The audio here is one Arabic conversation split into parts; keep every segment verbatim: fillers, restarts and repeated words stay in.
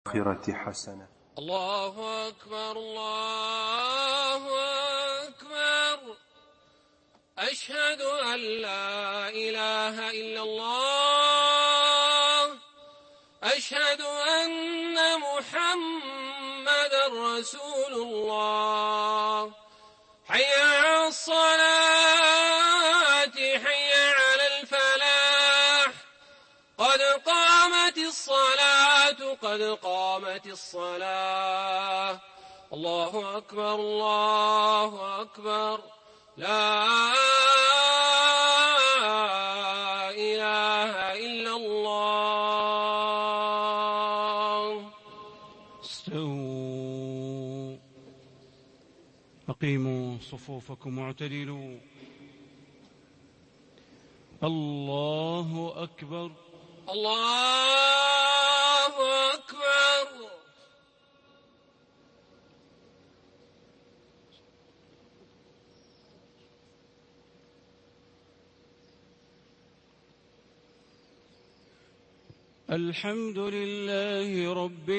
الآخرة حسنة. الله أكبر الله أكبر. أشهد أن لا إله إلا الله. أشهد أن محمدا رسول الله. حي على الصلاة حي على الفلاح. قد قامت الصلاة قد قامت الصلاة. الله أكبر الله أكبر. لا إله إلا الله. استووا أقيموا صفوفكم واعتدلوا. الله أكبر الله أكبر. الحمد لله رب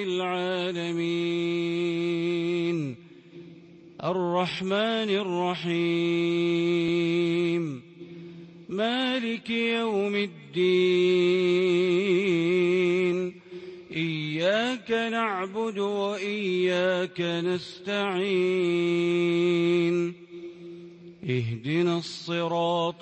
العالمين الرحمن الرحيم مالك يوم الدين. إياك نعبد وإياك نستعين. اهدنا الصراط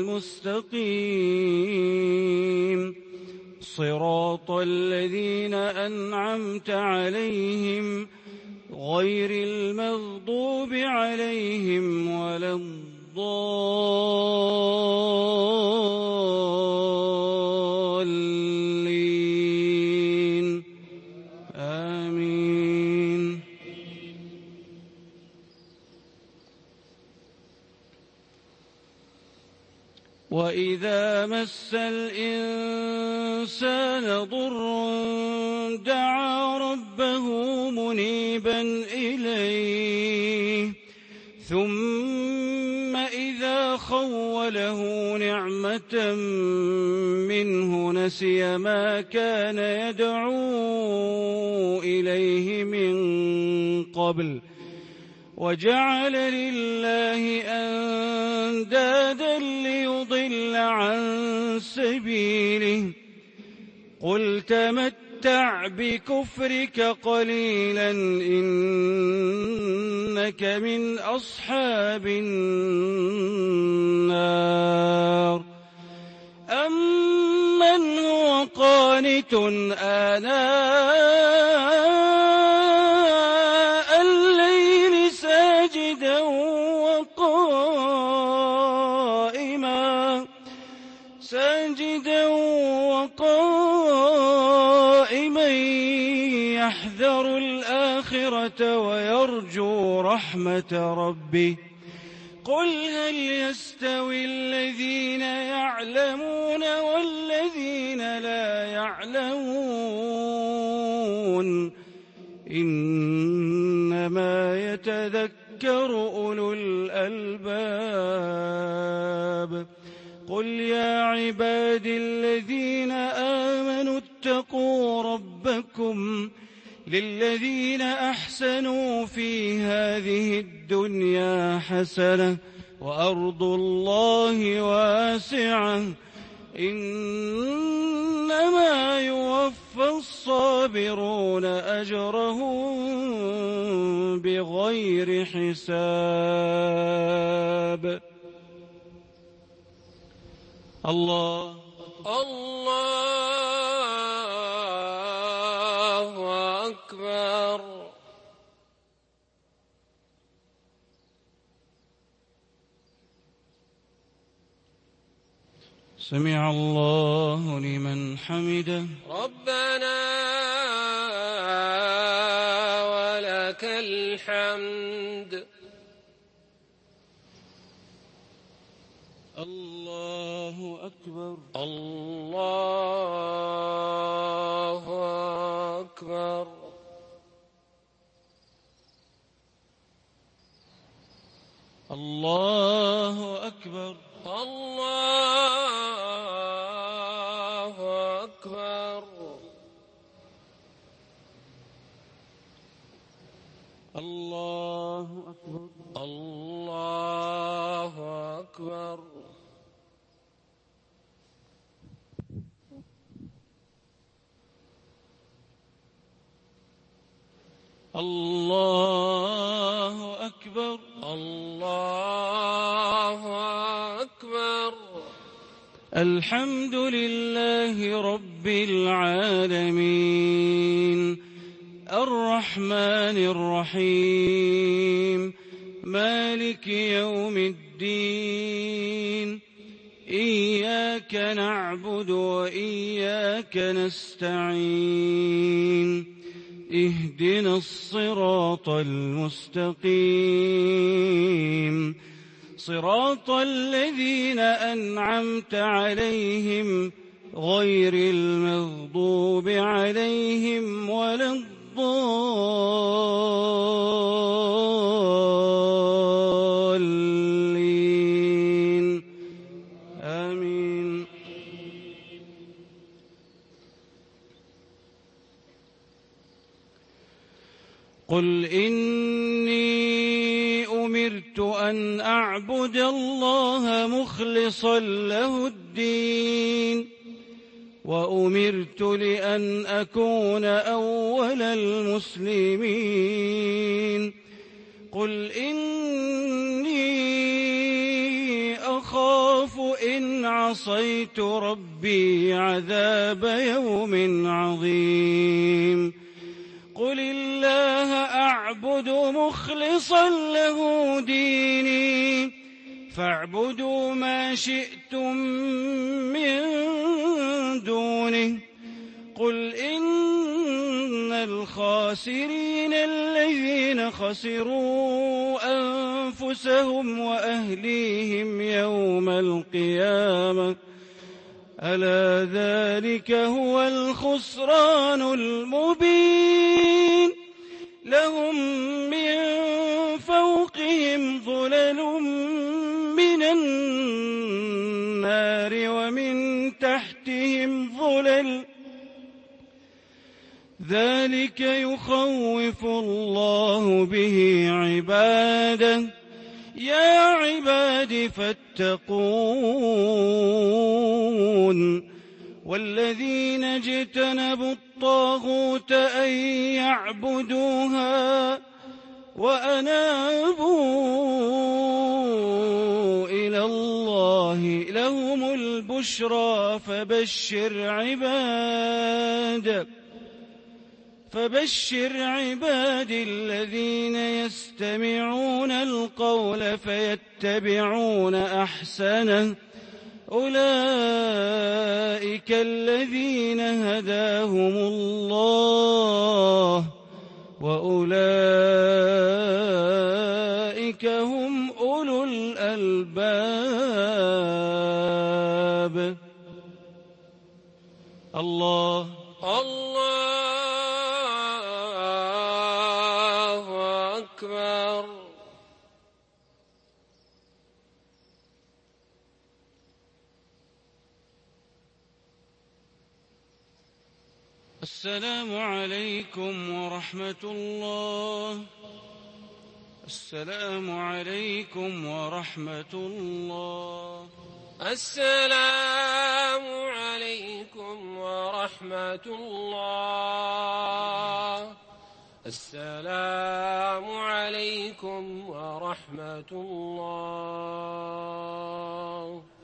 المستقيم صراط الذين أنعمت عليهم غير المغضوب عليهم ولا الضالين. آمين. وإذا مس الإنسان ضر دعا ربه منيبا إليه ثم إذا خوله نعمة منه نسي ما كان يدعو إليه من قبل وجعل لله أندادا ليضل عن سبيله. قل تمتع بكفرك قليلا إنك من أصحاب النار. أمن هو قانت آناء الليل ساجدا وقائما ساجدا وقائما يحذر الآخرة ويرجو رحمة ربه. قل هل يستوي الذين يعلمون والذين لا يعلمون إنما يتذكر أولو الألباب. قل يا عبادي الذين آمنوا اتقوا ربكم للذين أحسنوا في هذه الدنيا حسنة وأرض الله واسعة إنما يوفى الصابرون أجرهم بغير حساب. الله الله أكبر. سمع الله لمن حمده. ربنا ولك الحمد. الله أكبر الله أكبر. الله أكبر الله أكبر. الله أكبر. الله أكبر. الله أكبر. الله أكبر. الحمد لله رب العالمين الرحمن الرحيم مالك يوم الدين إياك نعبد وإياك نستعين اهدنا الصراط المستقيم صراط الذين أنعمت عليهم غير المغضوب عليهم ولا الضالين آمين. قل إني أمرت أن أعبد الله مخلصا له الدين وأمرت لأن أكون أول المسلمين. قل إني أخاف إن عصيت ربي عذاب يوم عظيم. قل الله أعبد مخلصا له ديني فاعبدوا ما شئتم من دونه. قل إن الخاسرين الذين خسروا أنفسهم وأهليهم يوم القيامة ألا ذلك هو الخسران المبين. لهم من فوقهم ظلل من النار ومن تحتهم ظلل ذلك يخوف الله به عباده يا عباد فاتقون. والذين اجتنبوا الطاغوت أن يعبدوها وأنابوا إلى الله لهم البشرى فبشر عباد فبشر عباد الذين يستمعون القول فيتبعون أحسنه أولئك الذين هداهم الله وأولئك هم أولو الألباب. الله الله أكبر. السلام عليكم ورحمة الله. السلام عليكم ورحمة الله. السلام عليكم ورحمة الله. السلام عليكم ورحمة الله.